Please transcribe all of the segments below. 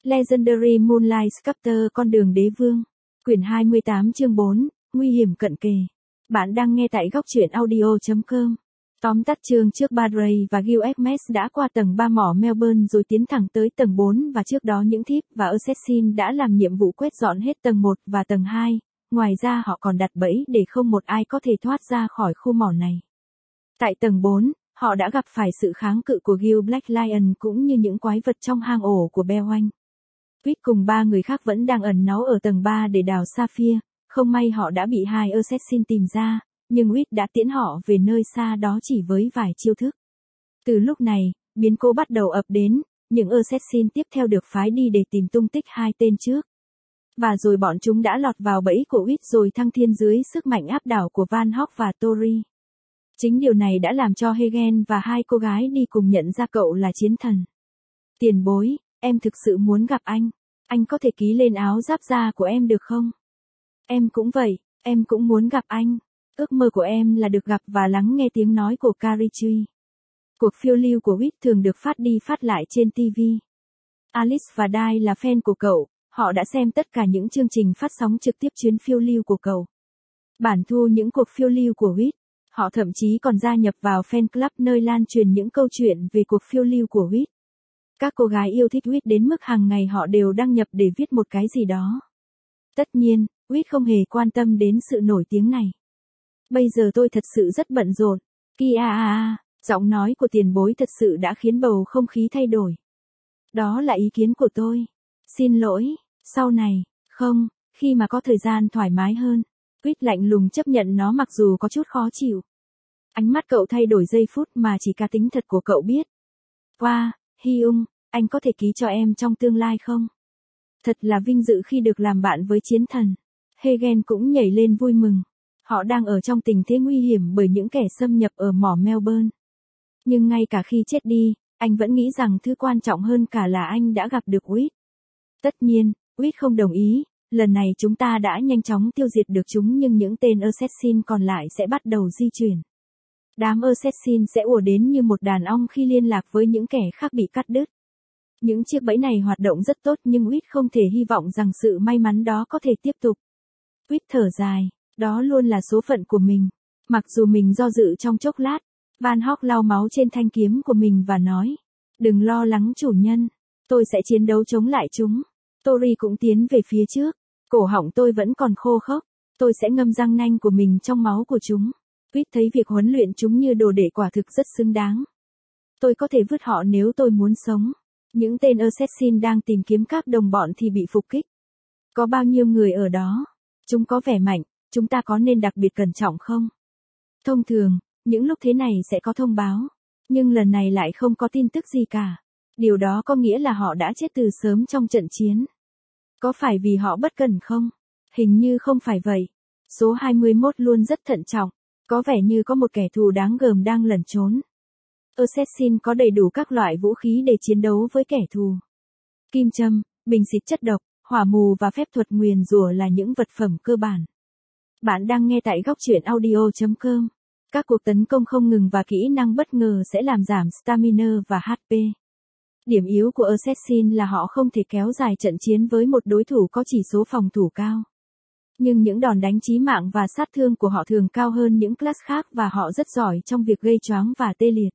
Legendary Moonlight Sculptor con đường đế vương. Quyển 28 chương 4, nguy hiểm cận kề. Bạn đang nghe tại góc truyện audio.com. Tóm tắt chương trước Badray và Gil Evans đã qua tầng 3 mỏ Melbourne rồi tiến thẳng tới tầng 4 và trước đó những thief và assassin đã làm nhiệm vụ quét dọn hết tầng 1 và tầng 2. Ngoài ra họ còn đặt bẫy để không một ai có thể thoát ra khỏi khu mỏ này. Tại tầng 4, họ đã gặp phải sự kháng cự của Gil Black Lion cũng như những quái vật trong hang ổ của Beowulf. Quýt cùng 3 người khác vẫn đang ẩn náu ở tầng 3 để đào Sapphire, không may họ đã bị 2 assassin tìm ra, nhưng Quýt đã tiễn họ về nơi xa đó chỉ với vài chiêu thức. Từ lúc này, biến cố bắt đầu ập đến, những assassin tiếp theo được phái đi để tìm tung tích 2 tên trước. Và rồi bọn chúng đã lọt vào bẫy của Quýt rồi thăng thiên dưới sức mạnh áp đảo của Van Hawk và Tori. Chính điều này đã làm cho Hegen và 2 cô gái đi cùng nhận ra cậu là chiến thần. Tiền bối, em thực sự muốn gặp anh có thể ký lên áo giáp da của em được không? Em cũng vậy, em cũng muốn gặp anh. Ước mơ của em là được gặp và lắng nghe tiếng nói của Carichi. Cuộc phiêu lưu của Whit thường được phát đi phát lại trên TV. Alice và Di là fan của cậu, họ đã xem tất cả những chương trình phát sóng trực tiếp chuyến phiêu lưu của cậu. Bản thu những cuộc phiêu lưu của Whit, họ thậm chí còn gia nhập vào fan club nơi lan truyền những câu chuyện về cuộc phiêu lưu của Whit. Các cô gái yêu thích Whit đến mức hàng ngày họ đều đăng nhập để viết một cái gì đó. Tất nhiên, Whit không hề quan tâm đến sự nổi tiếng này. Bây giờ tôi thật sự rất bận rộn. Giọng nói của tiền bối thật sự đã khiến bầu không khí thay đổi. Đó là ý kiến của tôi. Xin lỗi, sau này, không, khi mà có thời gian thoải mái hơn. Whit lạnh lùng chấp nhận nó mặc dù có chút khó chịu. Ánh mắt cậu thay đổi giây phút mà chỉ cá tính thật của cậu biết. Wow, Hyung, anh có thể ký cho em trong tương lai không? Thật là vinh dự khi được làm bạn với chiến thần. Hegen cũng nhảy lên vui mừng. Họ đang ở trong tình thế nguy hiểm bởi những kẻ xâm nhập ở mỏ Melbourne. Nhưng ngay cả khi chết đi, anh vẫn nghĩ rằng thứ quan trọng hơn cả là anh đã gặp được Whit. Tất nhiên, Whit không đồng ý, lần này chúng ta đã nhanh chóng tiêu diệt được chúng nhưng những tên assassin còn lại sẽ bắt đầu di chuyển. Đám assassin sẽ ùa đến như một đàn ong khi liên lạc với những kẻ khác bị cắt đứt. Những chiếc bẫy này hoạt động rất tốt nhưng Whit không thể hy vọng rằng sự may mắn đó có thể tiếp tục. Whit thở dài, đó luôn là số phận của mình. Mặc dù mình do dự trong chốc lát, Van Hawk lau máu trên thanh kiếm của mình và nói, đừng lo lắng chủ nhân, tôi sẽ chiến đấu chống lại chúng. Tori cũng tiến về phía trước, cổ họng tôi vẫn còn khô khốc, tôi sẽ ngâm răng nanh của mình trong máu của chúng. Whit thấy việc huấn luyện chúng như đồ đệ quả thực rất xứng đáng. Tôi có thể vứt họ nếu tôi muốn sống. Những tên assassin đang tìm kiếm các đồng bọn thì bị phục kích. Có bao nhiêu người ở đó? Chúng có vẻ mạnh, chúng ta có nên đặc biệt cẩn trọng không? Thông thường, những lúc thế này sẽ có thông báo. Nhưng lần này lại không có tin tức gì cả. Điều đó có nghĩa là họ đã chết từ sớm trong trận chiến. Có phải vì họ bất cẩn không? Hình như không phải vậy. Số 21 luôn rất thận trọng. Có vẻ như có một kẻ thù đáng gờm đang lẩn trốn. Assassin có đầy đủ các loại vũ khí để chiến đấu với kẻ thù. Kim châm, bình xịt chất độc, hỏa mù và phép thuật nguyền rủa là những vật phẩm cơ bản. Bạn đang nghe tại góc truyện audio.com. Các cuộc tấn công không ngừng và kỹ năng bất ngờ sẽ làm giảm stamina và HP. Điểm yếu của Assassin là họ không thể kéo dài trận chiến với một đối thủ có chỉ số phòng thủ cao. Nhưng những đòn đánh chí mạng và sát thương của họ thường cao hơn những class khác và họ rất giỏi trong việc gây choáng và tê liệt.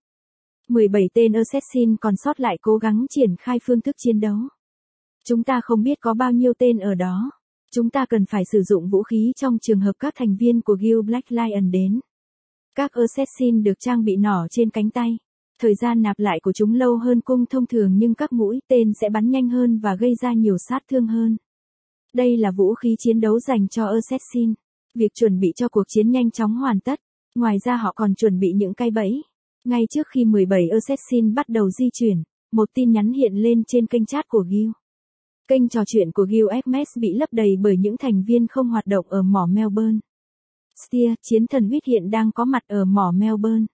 17 tên assassin còn sót lại cố gắng triển khai phương thức chiến đấu. Chúng ta không biết có bao nhiêu tên ở đó. Chúng ta cần phải sử dụng vũ khí trong trường hợp các thành viên của Gil Black Lion đến. Các assassin được trang bị nỏ trên cánh tay. Thời gian nạp lại của chúng lâu hơn cung thông thường nhưng các mũi tên sẽ bắn nhanh hơn và gây ra nhiều sát thương hơn. Đây là vũ khí chiến đấu dành cho assassin. Việc chuẩn bị cho cuộc chiến nhanh chóng hoàn tất. Ngoài ra họ còn chuẩn bị những cái bẫy. Ngay trước khi 17 assassin bắt đầu di chuyển, một tin nhắn hiện lên trên kênh chat của Gil. Kênh trò chuyện của Gil Evans bị lấp đầy bởi những thành viên không hoạt động ở mỏ Melbourne. Steer, chiến thần Whit hiện đang có mặt ở mỏ Melbourne.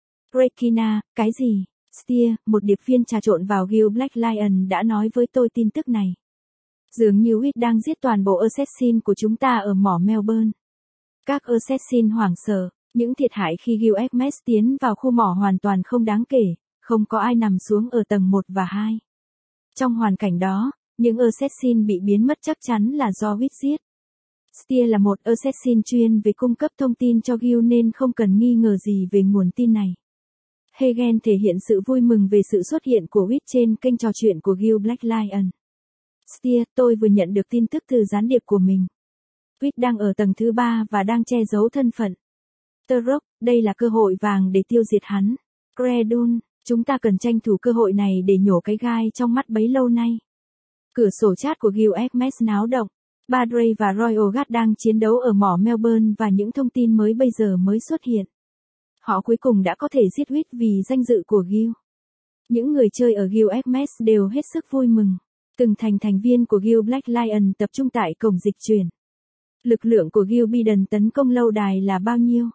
Rekina, cái gì? Steer, một điệp viên trà trộn vào Gil Black Lion đã nói với tôi tin tức này. Dường như Whit đang giết toàn bộ assassin của chúng ta ở mỏ Melbourne. Các assassin hoảng sợ, những thiệt hại khi Gil Evans tiến vào khu mỏ hoàn toàn không đáng kể, không có ai nằm xuống ở tầng 1 và 2. Trong hoàn cảnh đó, những assassin bị biến mất chắc chắn là do Witt giết. Steer là một assassin chuyên về cung cấp thông tin cho Gil nên không cần nghi ngờ gì về nguồn tin này. Hagen thể hiện sự vui mừng về sự xuất hiện của Witt trên kênh trò chuyện của Gil Black Lion. Steer, tôi vừa nhận được tin tức từ gián điệp của mình. Witt đang ở tầng thứ 3 và đang che giấu thân phận. The Rock, đây là cơ hội vàng để tiêu diệt hắn. Credun, chúng ta cần tranh thủ cơ hội này để nhổ cái gai trong mắt bấy lâu nay. Cửa sổ chat của Gil X náo động. Badray và Royal Guard đang chiến đấu ở mỏ Melbourne và những thông tin mới bây giờ mới xuất hiện. Họ cuối cùng đã có thể giết Witt vì danh dự của Gil. Những người chơi ở Gil X đều hết sức vui mừng. Từng thành viên của Gil Black Lion tập trung tại cổng dịch chuyển. Lực lượng của Gil Biden tấn công lâu đài là bao nhiêu?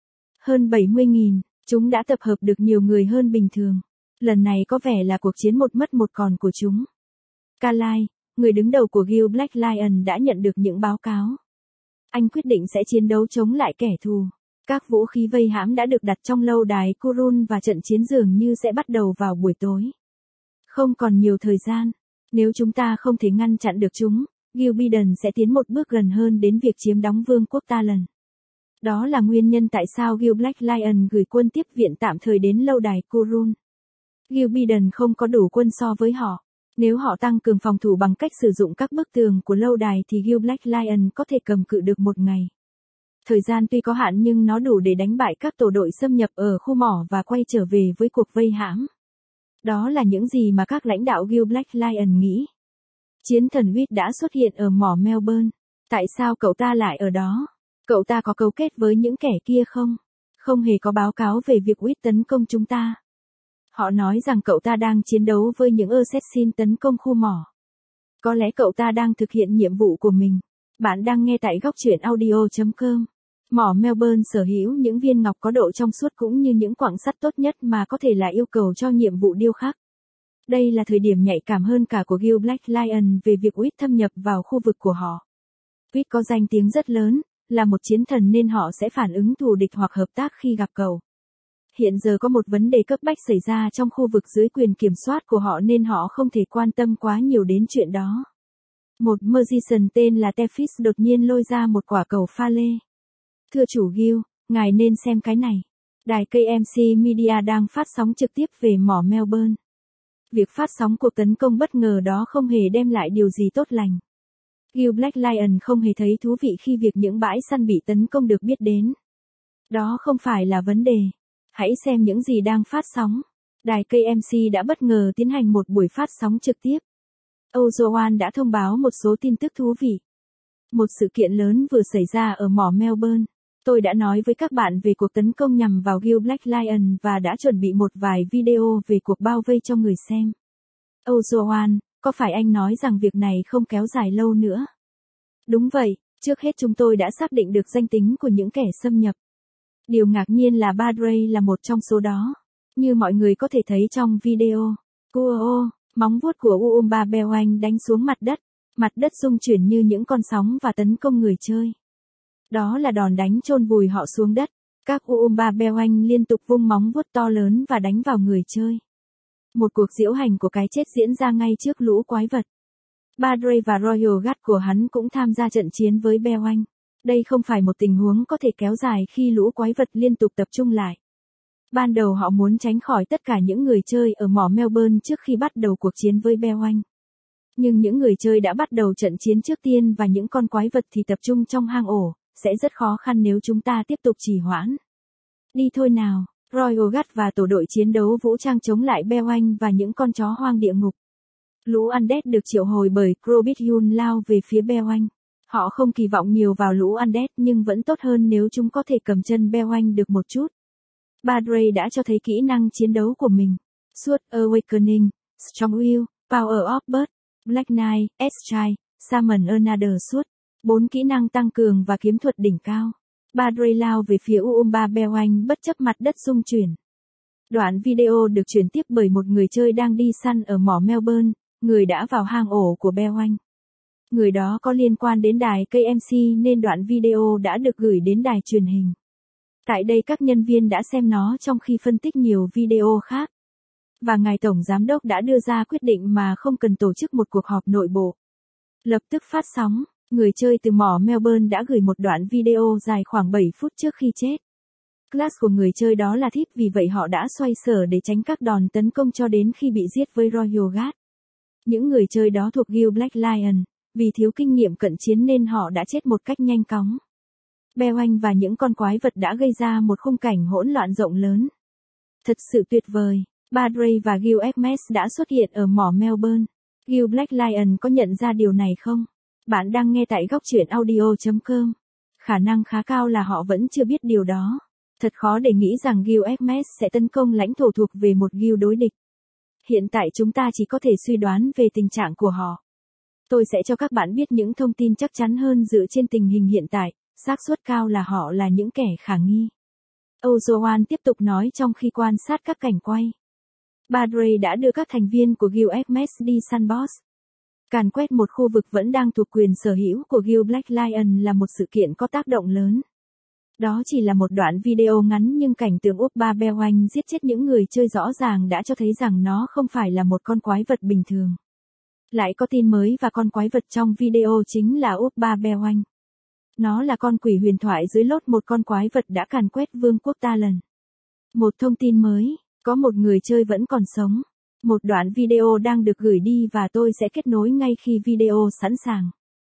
Hơn 70.000, chúng đã tập hợp được nhiều người hơn bình thường. Lần này có vẻ là cuộc chiến một mất một còn của chúng. Carlyle, người đứng đầu của Gil Black Lion đã nhận được những báo cáo. Anh quyết định sẽ chiến đấu chống lại kẻ thù. Các vũ khí vây hãm đã được đặt trong lâu đài Kurun và trận chiến dường như sẽ bắt đầu vào buổi tối. Không còn nhiều thời gian. Nếu chúng ta không thể ngăn chặn được chúng, Gil Biden sẽ tiến một bước gần hơn đến việc chiếm đóng vương quốc Talon. Đó là nguyên nhân tại sao Gil Black Lion gửi quân tiếp viện tạm thời đến lâu đài Kurun. Gil Biden không có đủ quân so với họ. Nếu họ tăng cường phòng thủ bằng cách sử dụng các bức tường của lâu đài thì Gil Black Lion có thể cầm cự được một ngày. Thời gian tuy có hạn nhưng nó đủ để đánh bại các tổ đội xâm nhập ở khu mỏ và quay trở về với cuộc vây hãm. Đó là những gì mà các lãnh đạo Gil Black Lion nghĩ. Chiến thần Witt đã xuất hiện ở mỏ Melbourne. Tại sao cậu ta lại ở đó? Cậu ta có cấu kết với những kẻ kia không? Không hề có báo cáo về việc Witt tấn công chúng ta. Họ nói rằng cậu ta đang chiến đấu với những assassin tấn công khu mỏ. Có lẽ cậu ta đang thực hiện nhiệm vụ của mình. Bạn đang nghe tại góc truyện audio.com. Mỏ Melbourne sở hữu những viên ngọc có độ trong suốt cũng như những quặng sắt tốt nhất mà có thể là yêu cầu cho nhiệm vụ điêu khắc. Đây là thời điểm nhạy cảm hơn cả của Gil Black Lion về việc Witt thâm nhập vào khu vực của họ. Witt có danh tiếng rất lớn, là một chiến thần nên họ sẽ phản ứng thù địch hoặc hợp tác khi gặp cậu. Hiện giờ có một vấn đề cấp bách xảy ra trong khu vực dưới quyền kiểm soát của họ nên họ không thể quan tâm quá nhiều đến chuyện đó. Một magician tên là Tefis đột nhiên lôi ra một quả cầu pha lê. Thưa chủ Gil, ngài nên xem cái này. Đài KMC Media đang phát sóng trực tiếp về mỏ Melbourne. Việc phát sóng cuộc tấn công bất ngờ đó không hề đem lại điều gì tốt lành. Gil Black Lion không hề thấy thú vị khi việc những bãi săn bị tấn công được biết đến. Đó không phải là vấn đề. Hãy xem những gì đang phát sóng. Đài KMC đã bất ngờ tiến hành một buổi phát sóng trực tiếp. Ozoan đã thông báo một số tin tức thú vị. Một sự kiện lớn vừa xảy ra ở mỏ Melbourne. Tôi đã nói với các bạn về cuộc tấn công nhằm vào Gil Black Lion và đã chuẩn bị một vài video về cuộc bao vây cho người xem. Ozoan, có phải anh nói rằng việc này không kéo dài lâu nữa? Đúng vậy, trước hết chúng tôi đã xác định được danh tính của những kẻ xâm nhập. Điều ngạc nhiên là Badray là một trong số đó. Như mọi người có thể thấy trong video. Móng vuốt của Uumba Bewang đánh xuống mặt đất rung chuyển như những con sóng và tấn công người chơi. Đó là đòn đánh chôn vùi họ xuống đất. Các Uumba Bewang liên tục vung móng vuốt to lớn và đánh vào người chơi. Một cuộc diễu hành của cái chết diễn ra ngay trước lũ quái vật. Badray và Royal Guard của hắn cũng tham gia trận chiến với Bewang. Đây không phải một tình huống có thể kéo dài khi lũ quái vật liên tục tập trung lại. Ban đầu họ muốn tránh khỏi tất cả những người chơi ở mỏ Melbourne trước khi bắt đầu cuộc chiến với Bewang. Nhưng những người chơi đã bắt đầu trận chiến trước tiên và những con quái vật thì tập trung trong hang ổ, sẽ rất khó khăn nếu chúng ta tiếp tục trì hoãn. Đi thôi nào, Royal Guard và tổ đội chiến đấu vũ trang chống lại Bewang và những con chó hoang địa ngục. Lũ Undead được triệu hồi bởi Crobityun lao về phía Bewang. Họ không kỳ vọng nhiều vào lũ Undead nhưng vẫn tốt hơn nếu chúng có thể cầm chân Bewang được một chút. Badray đã cho thấy kỹ năng chiến đấu của mình. Suốt Awakening, Strong Will, Power of Bird, Black Knight, Strike, Summon Another suốt. 4 kỹ năng tăng cường và kiếm thuật đỉnh cao. Badray lao về phía Uumba Bewang bất chấp mặt đất rung chuyển. Đoạn video được truyền tiếp bởi một người chơi đang đi săn ở mỏ Melbourne, người đã vào hang ổ của Bewang. Người đó có liên quan đến đài KMC nên đoạn video đã được gửi đến đài truyền hình. Tại đây các nhân viên đã xem nó trong khi phân tích nhiều video khác. Và ngài Tổng Giám đốc đã đưa ra quyết định mà không cần tổ chức một cuộc họp nội bộ. Lập tức phát sóng, người chơi từ mỏ Melbourne đã gửi một đoạn video dài khoảng 7 phút trước khi chết. Class của người chơi đó là Thief, vì vậy họ đã xoay sở để tránh các đòn tấn công cho đến khi bị giết với Royal Guard. Những người chơi đó thuộc Guild Black Lion, vì thiếu kinh nghiệm cận chiến nên họ đã chết một cách nhanh chóng. Beo Anh và những con quái vật đã gây ra một khung cảnh hỗn loạn rộng lớn. Thật sự tuyệt vời, Padre và Guild Hermes đã xuất hiện ở mỏ Melbourne. Guild Black Lion có nhận ra điều này không? Bạn đang nghe tại góc truyện audio.com. Khả năng khá cao là họ vẫn chưa biết điều đó. Thật khó để nghĩ rằng Guild Hermes sẽ tấn công lãnh thổ thuộc về một guild đối địch. Hiện tại chúng ta chỉ có thể suy đoán về tình trạng của họ. Tôi sẽ cho các bạn biết những thông tin chắc chắn hơn dựa trên tình hình hiện tại, xác suất cao là họ là những kẻ khả nghi. Ozoan tiếp tục nói trong khi quan sát các cảnh quay. Padre đã đưa các thành viên của Guild Hermes đi săn boss. Càn quét một khu vực vẫn đang thuộc quyền sở hữu của Guild Black Lion là một sự kiện có tác động lớn. Đó chỉ là một đoạn video ngắn nhưng cảnh tượng Upba Beo Anh giết chết những người chơi rõ ràng đã cho thấy rằng nó không phải là một con quái vật bình thường. Lại có tin mới và con quái vật trong video chính là Upba Beo Anh. Nó là con quỷ huyền thoại dưới lốt một con quái vật đã càn quét vương quốc Talon. Một thông tin mới, có một người chơi vẫn còn sống. Một đoạn video đang được gửi đi và tôi sẽ kết nối ngay khi video sẵn sàng.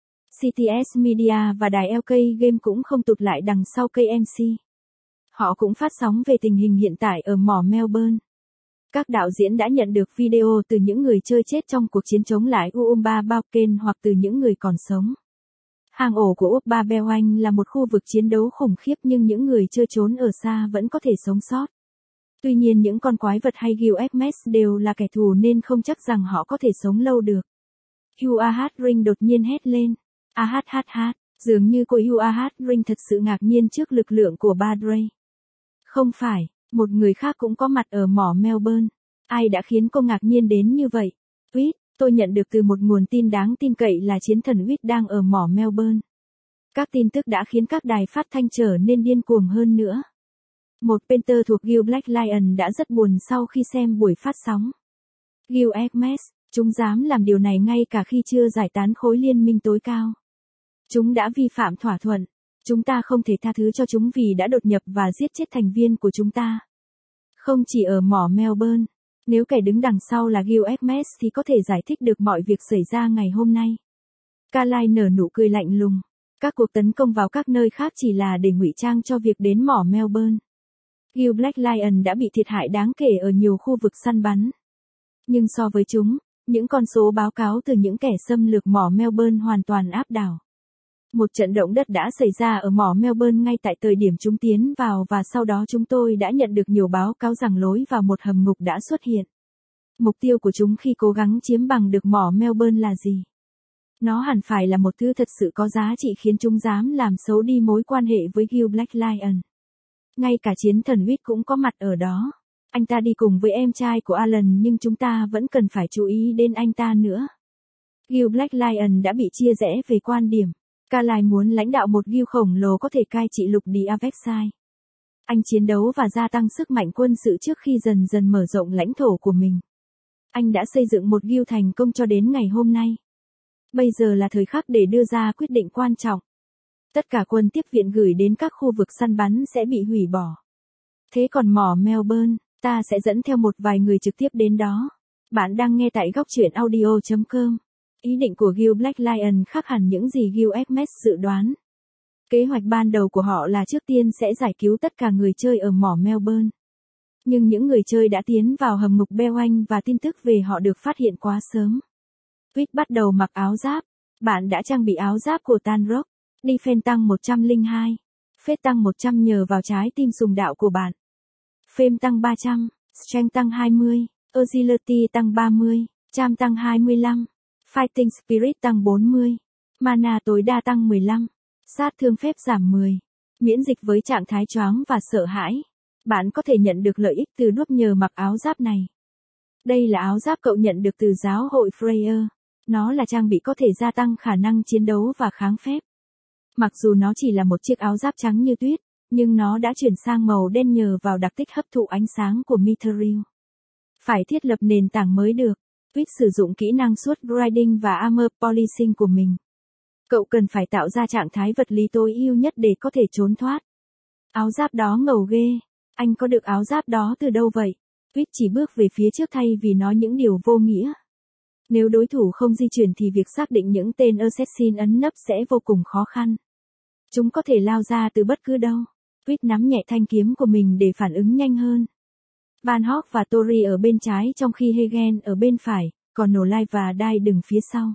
CTS Media và đài LK Game cũng không tụt lại đằng sau KMC. Họ cũng phát sóng về tình hình hiện tại ở mỏ Melbourne. Các đạo diễn đã nhận được video từ những người chơi chết trong cuộc chiến chống lại Uumba Bauken hoặc từ những người còn sống. Hang ổ của Upba Beo Anh là một khu vực chiến đấu khủng khiếp nhưng những người chơi trốn ở xa vẫn có thể sống sót. Tuy nhiên những con quái vật hay Guild Hermes đều là kẻ thù nên không chắc rằng họ có thể sống lâu được. UAH Ring đột nhiên hét lên. AHHH, dường như cô UAH Ring thật sự ngạc nhiên trước lực lượng của Padre. Không phải, một người khác cũng có mặt ở mỏ Melbourne. Ai đã khiến cô ngạc nhiên đến như vậy? Tweet, tôi nhận được từ một nguồn tin đáng tin cậy là chiến thần Huyết đang ở mỏ Melbourne. Các tin tức đã khiến các đài phát thanh trở nên điên cuồng hơn nữa. Một painter thuộc Guild Black Lion đã rất buồn sau khi xem buổi phát sóng. Guild Hermes, chúng dám làm điều này ngay cả khi chưa giải tán khối liên minh tối cao. Chúng đã vi phạm thỏa thuận. Chúng ta không thể tha thứ cho chúng vì đã đột nhập và giết chết thành viên của chúng ta. Không chỉ ở mỏ Melbourne, nếu kẻ đứng đằng sau là Guild Hermes thì có thể giải thích được mọi việc xảy ra ngày hôm nay. Carlyle nở nụ cười lạnh lùng. Các cuộc tấn công vào các nơi khác chỉ là để ngụy trang cho việc đến mỏ Melbourne. Guild Black Lion đã bị thiệt hại đáng kể ở nhiều khu vực săn bắn. Nhưng so với chúng, những con số báo cáo từ những kẻ xâm lược mỏ Melbourne hoàn toàn áp đảo. Một trận động đất đã xảy ra ở mỏ Melbourne ngay tại thời điểm chúng tiến vào và sau đó chúng tôi đã nhận được nhiều báo cáo rằng lối vào một hầm ngục đã xuất hiện. Mục tiêu của chúng khi cố gắng chiếm bằng được mỏ Melbourne là gì? Nó hẳn phải là một thứ thật sự có giá trị khiến chúng dám làm xấu đi mối quan hệ với Guild Black Lion. Ngay cả chiến thần Huyết cũng có mặt ở đó. Anh ta đi cùng với em trai của Alan nhưng chúng ta vẫn cần phải chú ý đến anh ta nữa. Guild Black Lion đã bị chia rẽ về quan điểm. Carlyle muốn lãnh đạo một guild khổng lồ có thể cai trị lục địa Avexai. Anh chiến đấu và gia tăng sức mạnh quân sự trước khi dần dần mở rộng lãnh thổ của mình. Anh đã xây dựng một guild thành công cho đến ngày hôm nay. Bây giờ là thời khắc để đưa ra quyết định quan trọng. Tất cả quân tiếp viện gửi đến các khu vực săn bắn sẽ bị hủy bỏ. Thế còn mỏ Melbourne, ta sẽ dẫn theo một vài người trực tiếp đến đó. Bạn đang nghe tại góc truyện audio.com. Ý định của Guild Black Lion khác hẳn những gì Guild Hermes dự đoán. Kế hoạch ban đầu của họ là trước tiên sẽ giải cứu tất cả người chơi ở mỏ Melbourne. Nhưng những người chơi đã tiến vào hầm ngục Beo Anh và tin tức về họ được phát hiện quá sớm. Tweet bắt đầu mặc áo giáp. Bạn đã trang bị áo giáp của Tanrock. Defense tăng 102. Phết tăng 100 nhờ vào trái tim sùng đạo của bạn. Fame tăng 300. Strength tăng 20. Agility tăng 30. Charm tăng 25. Fighting Spirit tăng 40. Mana tối đa tăng 15. Sát thương phép giảm 10. Miễn dịch với trạng thái choáng và sợ hãi. Bạn có thể nhận được lợi ích từ đuốc nhờ mặc áo giáp này. Đây là áo giáp cậu nhận được từ giáo hội Freya. Nó là trang bị có thể gia tăng khả năng chiến đấu và kháng phép. Mặc dù nó chỉ là một chiếc áo giáp trắng như tuyết, nhưng nó đã chuyển sang màu đen nhờ vào đặc tích hấp thụ ánh sáng của Mithril. Phải thiết lập nền tảng mới được. Quýt sử dụng kỹ năng suốt grinding và armor polishing của mình. Cậu cần phải tạo ra trạng thái vật lý tối ưu nhất để có thể trốn thoát. Áo giáp đó ngầu ghê. Anh có được áo giáp đó từ đâu vậy? Quýt chỉ bước về phía trước thay vì nói những điều vô nghĩa. Nếu đối thủ không di chuyển thì việc xác định những tên assassin ẩn nấp sẽ vô cùng khó khăn. Chúng có thể lao ra từ bất cứ đâu. Quýt nắm nhẹ thanh kiếm của mình để phản ứng nhanh hơn. Van Hawk và Tori ở bên trái trong khi Hagen ở bên phải, còn Nolai và Dai đứng phía sau.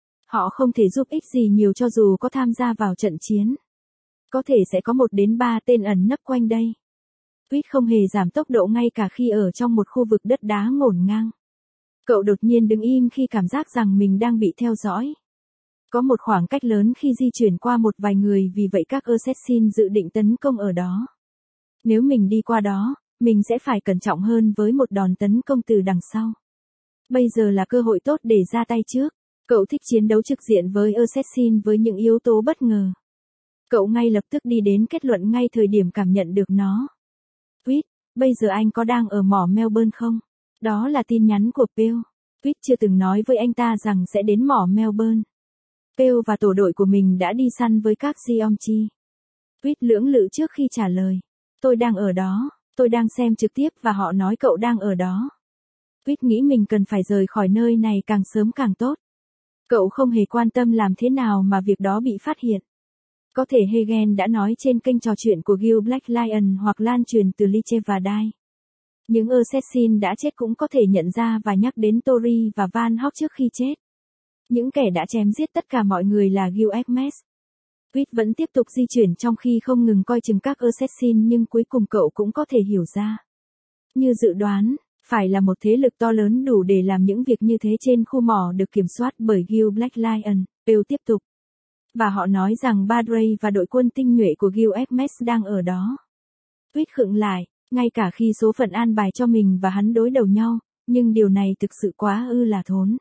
Họ không thể giúp ích gì nhiều cho dù có tham gia vào trận chiến. Có thể sẽ có 1 đến 3 tên ẩn nấp quanh đây. Quýt không hề giảm tốc độ ngay cả khi ở trong một khu vực đất đá ngổn ngang. Cậu đột nhiên đứng im khi cảm giác rằng mình đang bị theo dõi. Có một khoảng cách lớn khi di chuyển qua một vài người, vì vậy các assassin dự định tấn công ở đó. Nếu mình đi qua đó, mình sẽ phải cẩn trọng hơn với một đòn tấn công từ đằng sau. Bây giờ là cơ hội tốt để ra tay trước. Cậu thích chiến đấu trực diện với assassin với những yếu tố bất ngờ. Cậu ngay lập tức đi đến kết luận ngay thời điểm cảm nhận được nó. Quýt, bây giờ anh có đang ở mỏ Melbourne không? Đó là tin nhắn của Pale. Quýt chưa từng nói với anh ta rằng sẽ đến mỏ Melbourne. Pale và tổ đội của mình đã đi săn với các Geomchi. Quýt lưỡng lự trước khi trả lời. Tôi đang ở đó, tôi đang xem trực tiếp và họ nói cậu đang ở đó. Quýt nghĩ mình cần phải rời khỏi nơi này càng sớm càng tốt. Cậu không hề quan tâm làm thế nào mà việc đó bị phát hiện. Có thể Hagen đã nói trên kênh trò chuyện của Guild Black Lion hoặc lan truyền từ Liche và Dai. Những assassin đã chết cũng có thể nhận ra và nhắc đến Tori và Van Hawk trước khi chết. Những kẻ đã chém giết tất cả mọi người là Guild Hermes. Quýt vẫn tiếp tục di chuyển trong khi không ngừng coi chừng các assassin, nhưng cuối cùng cậu cũng có thể hiểu ra. Như dự đoán, phải là một thế lực to lớn đủ để làm những việc như thế trên khu mỏ được kiểm soát bởi Guild Black Lion. Pale tiếp tục. Và họ nói rằng Badray và đội quân tinh nhuệ của Guild Hermes đang ở đó. Quýt khựng lại, ngay cả khi số phận an bài cho mình và hắn đối đầu nhau, nhưng điều này thực sự quá ư là thốn.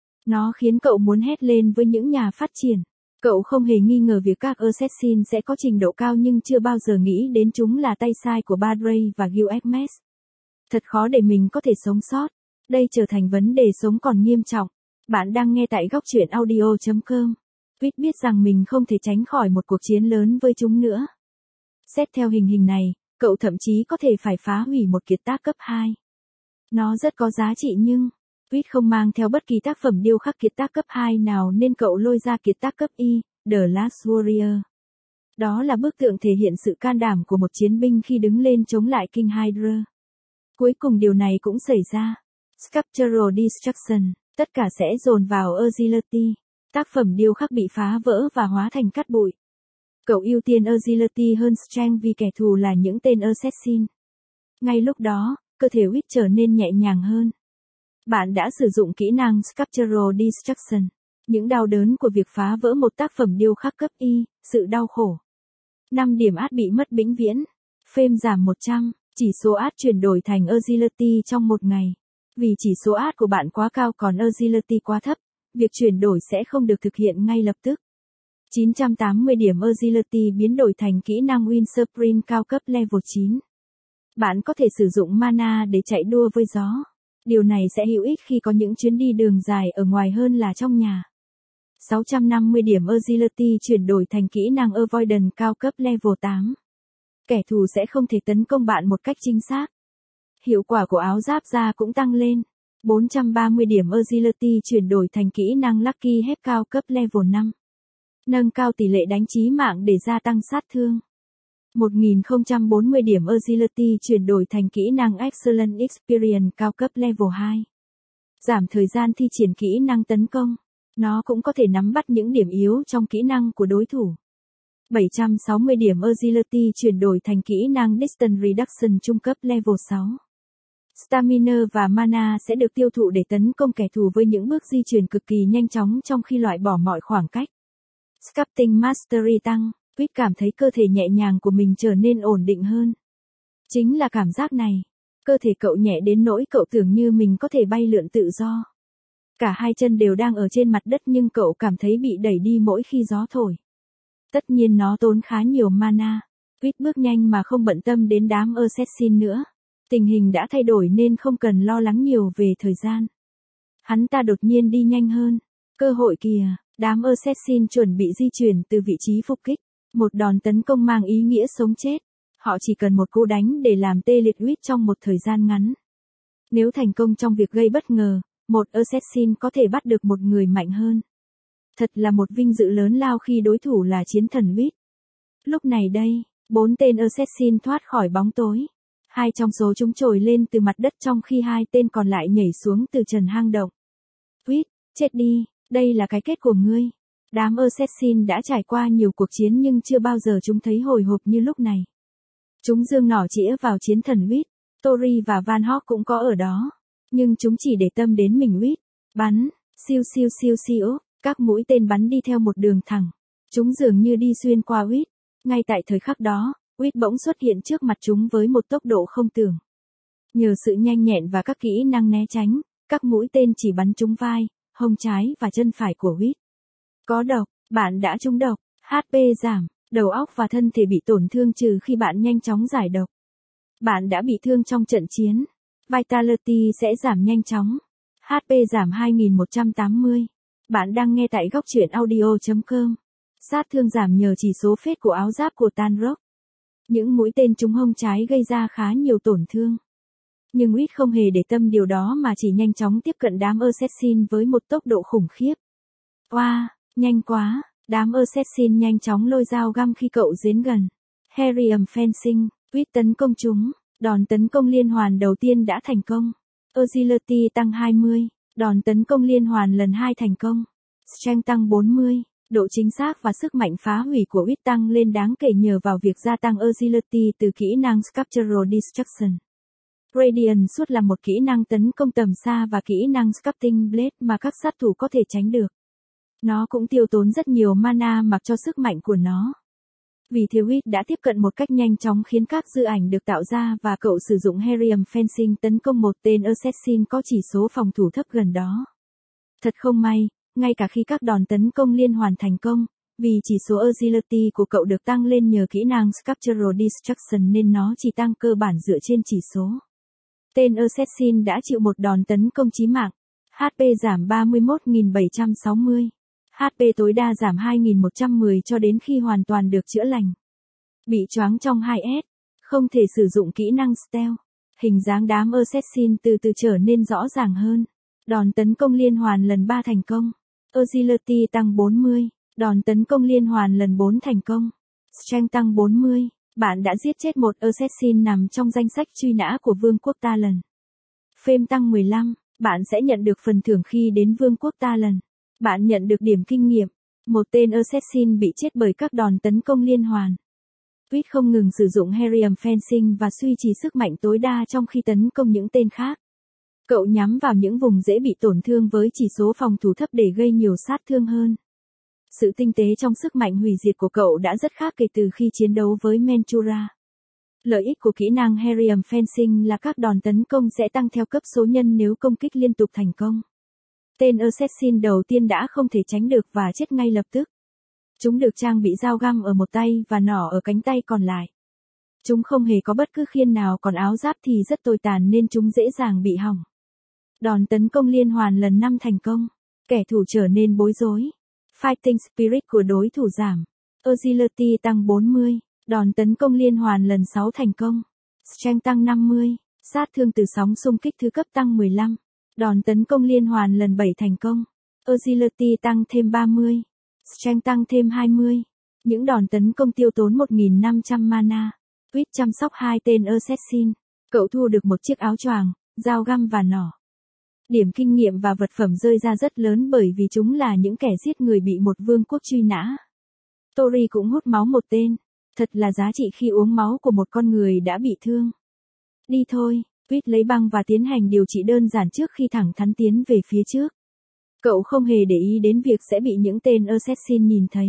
Nó khiến cậu muốn hét lên với những nhà phát triển. Cậu không hề nghi ngờ việc các assassin sẽ có trình độ cao, nhưng chưa bao giờ nghĩ đến chúng là tay sai của Badray và Guild Hermes. Thật khó để mình có thể sống sót. Đây trở thành vấn đề sống còn nghiêm trọng. Bạn đang nghe tại góc truyện audio.com. Quýt biết rằng mình không thể tránh khỏi một cuộc chiến lớn với chúng nữa. Xét theo hình này, cậu thậm chí có thể phải phá hủy một kiệt tác cấp 2. Nó rất có giá trị nhưng Quýt không mang theo bất kỳ tác phẩm điêu khắc kiệt tác cấp 2 nào, nên cậu lôi ra kiệt tác cấp Y, The Last Warrior. Đó là bức tượng thể hiện sự can đảm của một chiến binh khi đứng lên chống lại King Hydra. Cuối cùng điều này cũng xảy ra. Sculptural Destruction, tất cả sẽ dồn vào Agility. Tác phẩm điêu khắc bị phá vỡ và hóa thành cát bụi. Cậu ưu tiên Agility hơn Strength vì kẻ thù là những tên assassin. Ngay lúc đó, cơ thể Quýt trở nên nhẹ nhàng hơn. Bạn đã sử dụng kỹ năng Sculptural Destruction. Những đau đớn của việc phá vỡ một tác phẩm điêu khắc cấp Y, sự đau khổ. 5 điểm át bị mất vĩnh viễn. Fame giảm 100, chỉ số át chuyển đổi thành Agility trong một ngày. Vì chỉ số át của bạn quá cao còn Agility quá thấp, việc chuyển đổi sẽ không được thực hiện ngay lập tức. 980 điểm Agility biến đổi thành kỹ năng Wind Sprint cao cấp level 9. Bạn có thể sử dụng mana để chạy đua với gió. Điều này sẽ hữu ích khi có những chuyến đi đường dài ở ngoài hơn là trong nhà. 650 điểm Agility chuyển đổi thành kỹ năng Avoidance cao cấp level 8. Kẻ thù sẽ không thể tấn công bạn một cách chính xác. Hiệu quả của áo giáp da cũng tăng lên. 430 điểm Agility chuyển đổi thành kỹ năng Lucky Hep cao cấp level 5. Nâng cao tỷ lệ đánh chí mạng để gia tăng sát thương. 1040 điểm Agility chuyển đổi thành kỹ năng Excellent Experience cao cấp level 2. Giảm thời gian thi triển kỹ năng tấn công. Nó cũng có thể nắm bắt những điểm yếu trong kỹ năng của đối thủ. 760 điểm Agility chuyển đổi thành kỹ năng Distance Reduction trung cấp level 6. Stamina và mana sẽ được tiêu thụ để tấn công kẻ thù với những bước di chuyển cực kỳ nhanh chóng trong khi loại bỏ mọi khoảng cách. Sculpting Mastery tăng, Quýt cảm thấy cơ thể nhẹ nhàng của mình trở nên ổn định hơn. Chính là cảm giác này. Cơ thể cậu nhẹ đến nỗi cậu tưởng như mình có thể bay lượn tự do. Cả hai chân đều đang ở trên mặt đất nhưng cậu cảm thấy bị đẩy đi mỗi khi gió thổi. Tất nhiên nó tốn khá nhiều mana. Quýt bước nhanh mà không bận tâm đến đám assassin nữa. Tình hình đã thay đổi nên không cần lo lắng nhiều về thời gian. Hắn ta đột nhiên đi nhanh hơn. Cơ hội kìa, đám assassin chuẩn bị di chuyển từ vị trí phục kích. Một đòn tấn công mang ý nghĩa sống chết. Họ chỉ cần một cú đánh để làm tê liệt Wit trong một thời gian ngắn. Nếu thành công trong việc gây bất ngờ, một assassin có thể bắt được một người mạnh hơn. Thật là một vinh dự lớn lao khi đối thủ là chiến thần Wit. Lúc này đây, 4 tên assassin thoát khỏi bóng tối. 2 trong số chúng trồi lên từ mặt đất trong khi 2 tên còn lại nhảy xuống từ trần hang động. Wit, chết đi, đây là cái kết của ngươi. Đám assassin đã trải qua nhiều cuộc chiến nhưng chưa bao giờ chúng thấy hồi hộp như lúc này. Chúng giương nỏ chĩa vào chiến thần Wit. Tori và Van Hawk cũng có ở đó. Nhưng chúng chỉ để tâm đến mình Wit. Bắn, siêu siêu siêu siêu, các mũi tên bắn đi theo một đường thẳng. Chúng dường như đi xuyên qua Wit. Ngay tại thời khắc đó, Wit bỗng xuất hiện trước mặt chúng với một tốc độ không tưởng. Nhờ sự nhanh nhẹn và các kỹ năng né tránh, các mũi tên chỉ bắn trúng vai, hông trái và chân phải của Wit. Có độc, bạn đã trúng độc, HP giảm, đầu óc và thân thể bị tổn thương trừ khi bạn nhanh chóng giải độc. Bạn đã bị thương trong trận chiến. Vitality sẽ giảm nhanh chóng. HP giảm 2180. Bạn đang nghe tại góc truyện audio.com. Sát thương giảm nhờ chỉ số phết của áo giáp của Tanrock. Những mũi tên trúng hông trái gây ra khá nhiều tổn thương. Nhưng Wit không hề để tâm điều đó mà chỉ nhanh chóng tiếp cận đám assassin với một tốc độ khủng khiếp. Wow, nhanh quá, đám assassin nhanh chóng lôi dao găm khi cậu đến gần. Harrium Fencing, Wit tấn công chúng, đòn tấn công liên hoàn đầu tiên đã thành công. Agility tăng 20, đòn tấn công liên hoàn lần 2 thành công. Strength tăng 40, độ chính xác và sức mạnh phá hủy của Wit tăng lên đáng kể nhờ vào việc gia tăng Agility từ kỹ năng Sculptural Destruction. Radiant Sword là một kỹ năng tấn công tầm xa và kỹ năng Sculpting Blade mà các sát thủ có thể tránh được. Nó cũng tiêu tốn rất nhiều mana mặc cho sức mạnh của nó. Vì thế Wit đã tiếp cận một cách nhanh chóng khiến các dư ảnh được tạo ra và cậu sử dụng Harrium Fencing tấn công một tên assassin có chỉ số phòng thủ thấp gần đó. Thật không may, ngay cả khi các đòn tấn công liên hoàn thành công, vì chỉ số Agility của cậu được tăng lên nhờ kỹ năng Sculptural Destruction nên nó chỉ tăng cơ bản dựa trên chỉ số. Tên assassin đã chịu một đòn tấn công chí mạng. HP giảm 31.760. HP tối đa giảm 2.110 cho đến khi hoàn toàn được chữa lành. Bị choáng trong 2S. Không thể sử dụng kỹ năng stealth. Hình dáng đám assassin từ từ trở nên rõ ràng hơn. Đòn tấn công liên hoàn lần 3 thành công. Agility tăng 40. Đòn tấn công liên hoàn lần 4 thành công. Strength tăng 40. Bạn đã giết chết một assassin nằm trong danh sách truy nã của Vương quốc Talon. Fame tăng 15. Bạn sẽ nhận được phần thưởng khi đến Vương quốc Talon. Bạn nhận được điểm kinh nghiệm. Một tên assassin bị chết bởi các đòn tấn công liên hoàn. Wit không ngừng sử dụng Harrium Fencing và duy trì sức mạnh tối đa trong khi tấn công những tên khác. Cậu nhắm vào những vùng dễ bị tổn thương với chỉ số phòng thủ thấp để gây nhiều sát thương hơn. Sự tinh tế trong sức mạnh hủy diệt của cậu đã rất khác kể từ khi chiến đấu với Mentura. Lợi ích của kỹ năng Harrium Fencing là các đòn tấn công sẽ tăng theo cấp số nhân nếu công kích liên tục thành công. Tên assassin đầu tiên đã không thể tránh được và chết ngay lập tức. Chúng được trang bị dao găm ở một tay và nỏ ở cánh tay còn lại. Chúng không hề có bất cứ khiên nào còn áo giáp thì rất tồi tàn nên chúng dễ dàng bị hỏng. Đòn tấn công liên hoàn lần 5 thành công. Kẻ thù trở nên bối rối. Fighting Spirit của đối thủ giảm. Agility tăng 40. Đòn tấn công liên hoàn lần 6 thành công. Strength tăng 50. Sát thương từ sóng xung kích thứ cấp tăng 15. Đòn tấn công liên hoàn lần 7 thành công. Agility tăng thêm 30. Strength tăng thêm 20. Những đòn tấn công tiêu tốn 1.500 mana. Wit chăm sóc 2 tên assassin. Cậu thu được một chiếc áo choàng, dao găm và nỏ. Điểm kinh nghiệm và vật phẩm rơi ra rất lớn bởi vì chúng là những kẻ giết người bị một vương quốc truy nã. Tori cũng hút máu một tên. Thật là giá trị khi uống máu của một con người đã bị thương. Đi thôi, Wit lấy băng và tiến hành điều trị đơn giản trước khi thẳng thắn tiến về phía trước. Cậu không hề để ý đến việc sẽ bị những tên assassin nhìn thấy.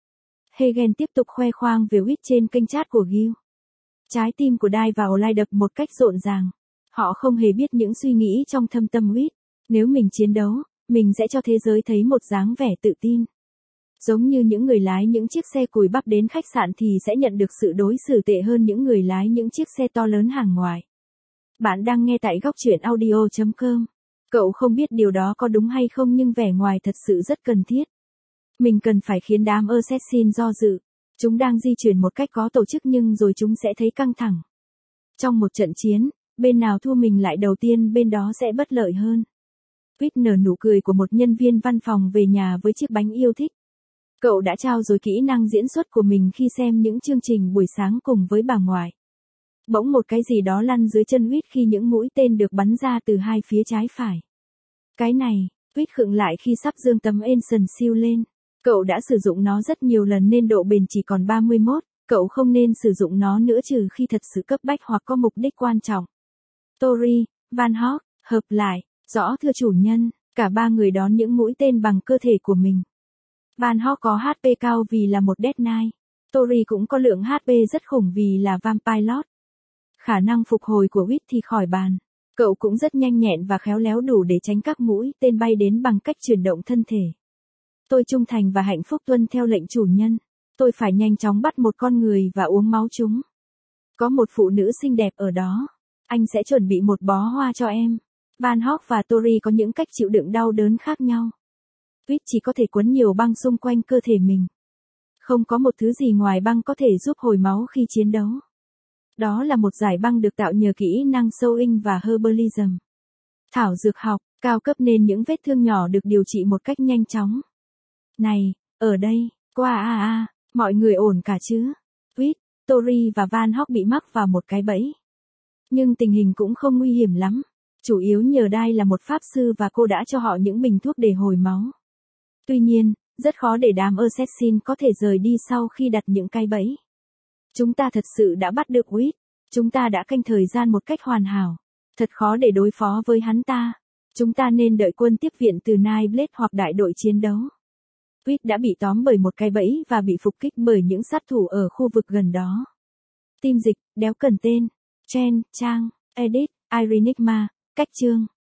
Hagen tiếp tục khoe khoang về Wit trên kênh chat của Gil. Trái tim của Dai và Olay đập một cách rộn ràng. Họ không hề biết những suy nghĩ trong thâm tâm Wit. Nếu mình chiến đấu, mình sẽ cho thế giới thấy một dáng vẻ tự tin. Giống như những người lái những chiếc xe cùi bắp đến khách sạn thì sẽ nhận được sự đối xử tệ hơn những người lái những chiếc xe to lớn hàng ngoài. Bạn đang nghe tại góc truyện audio.com. Cậu không biết điều đó có đúng hay không nhưng vẻ ngoài thật sự rất cần thiết. Mình cần phải khiến đám assassin do dự. Chúng đang di chuyển một cách có tổ chức nhưng rồi chúng sẽ thấy căng thẳng. Trong một trận chiến, bên nào thua mình lại đầu tiên bên đó sẽ bất lợi hơn. Quýt nở nụ cười của một nhân viên văn phòng về nhà với chiếc bánh yêu thích. Cậu đã trao dồi kỹ năng diễn xuất của mình khi xem những chương trình buổi sáng cùng với bà ngoại. Bỗng một cái gì đó lăn dưới chân Quýt khi những mũi tên được bắn ra từ hai phía trái phải. Cái này, Quýt khựng lại khi sắp giương tấm Ancient Shield lên. Cậu đã sử dụng nó rất nhiều lần nên độ bền chỉ còn 31, cậu không nên sử dụng nó nữa trừ khi thật sự cấp bách hoặc có mục đích quan trọng. Tori, Van Hawk, hợp lại, rõ thưa chủ nhân, cả ba người đón những mũi tên bằng cơ thể của mình. Van Hawk có HP cao vì là một Death Knight. Tori cũng có lượng HP rất khủng vì là Vampire Lord. Khả năng phục hồi của Quýt thì khỏi bàn. Cậu cũng rất nhanh nhẹn và khéo léo đủ để tránh các mũi tên bay đến bằng cách chuyển động thân thể. Tôi trung thành và hạnh phúc tuân theo lệnh chủ nhân. Tôi phải nhanh chóng bắt một con người và uống máu chúng. Có một phụ nữ xinh đẹp ở đó. Anh sẽ chuẩn bị một bó hoa cho em. Van Hawk và Tori có những cách chịu đựng đau đớn khác nhau. Quýt chỉ có thể quấn nhiều băng xung quanh cơ thể mình. Không có một thứ gì ngoài băng có thể giúp hồi máu khi chiến đấu. Đó là một giải băng được tạo nhờ kỹ năng sewing và herbalism. Thảo dược học, cao cấp nên những vết thương nhỏ được điều trị một cách nhanh chóng. Này, ở đây, qua mọi người ổn cả chứ? Quýt, Tori và Van Hawk bị mắc vào một cái bẫy. Nhưng tình hình cũng không nguy hiểm lắm. Chủ yếu nhờ Dai là một pháp sư và cô đã cho họ những bình thuốc để hồi máu. Tuy nhiên, rất khó để đám assassin có thể rời đi sau khi đặt những cái bẫy. Chúng ta thật sự đã bắt được Quýt. Chúng ta đã canh thời gian một cách hoàn hảo. Thật khó để đối phó với hắn ta. Chúng ta nên đợi quân tiếp viện từ Nightblade hoặc đại đội chiến đấu. Quýt đã bị tóm bởi một cái bẫy và bị phục kích bởi những sát thủ ở khu vực gần đó. Tim dịch, đéo cần tên. Chen, Trang, Edit, Irenigma, cách chương.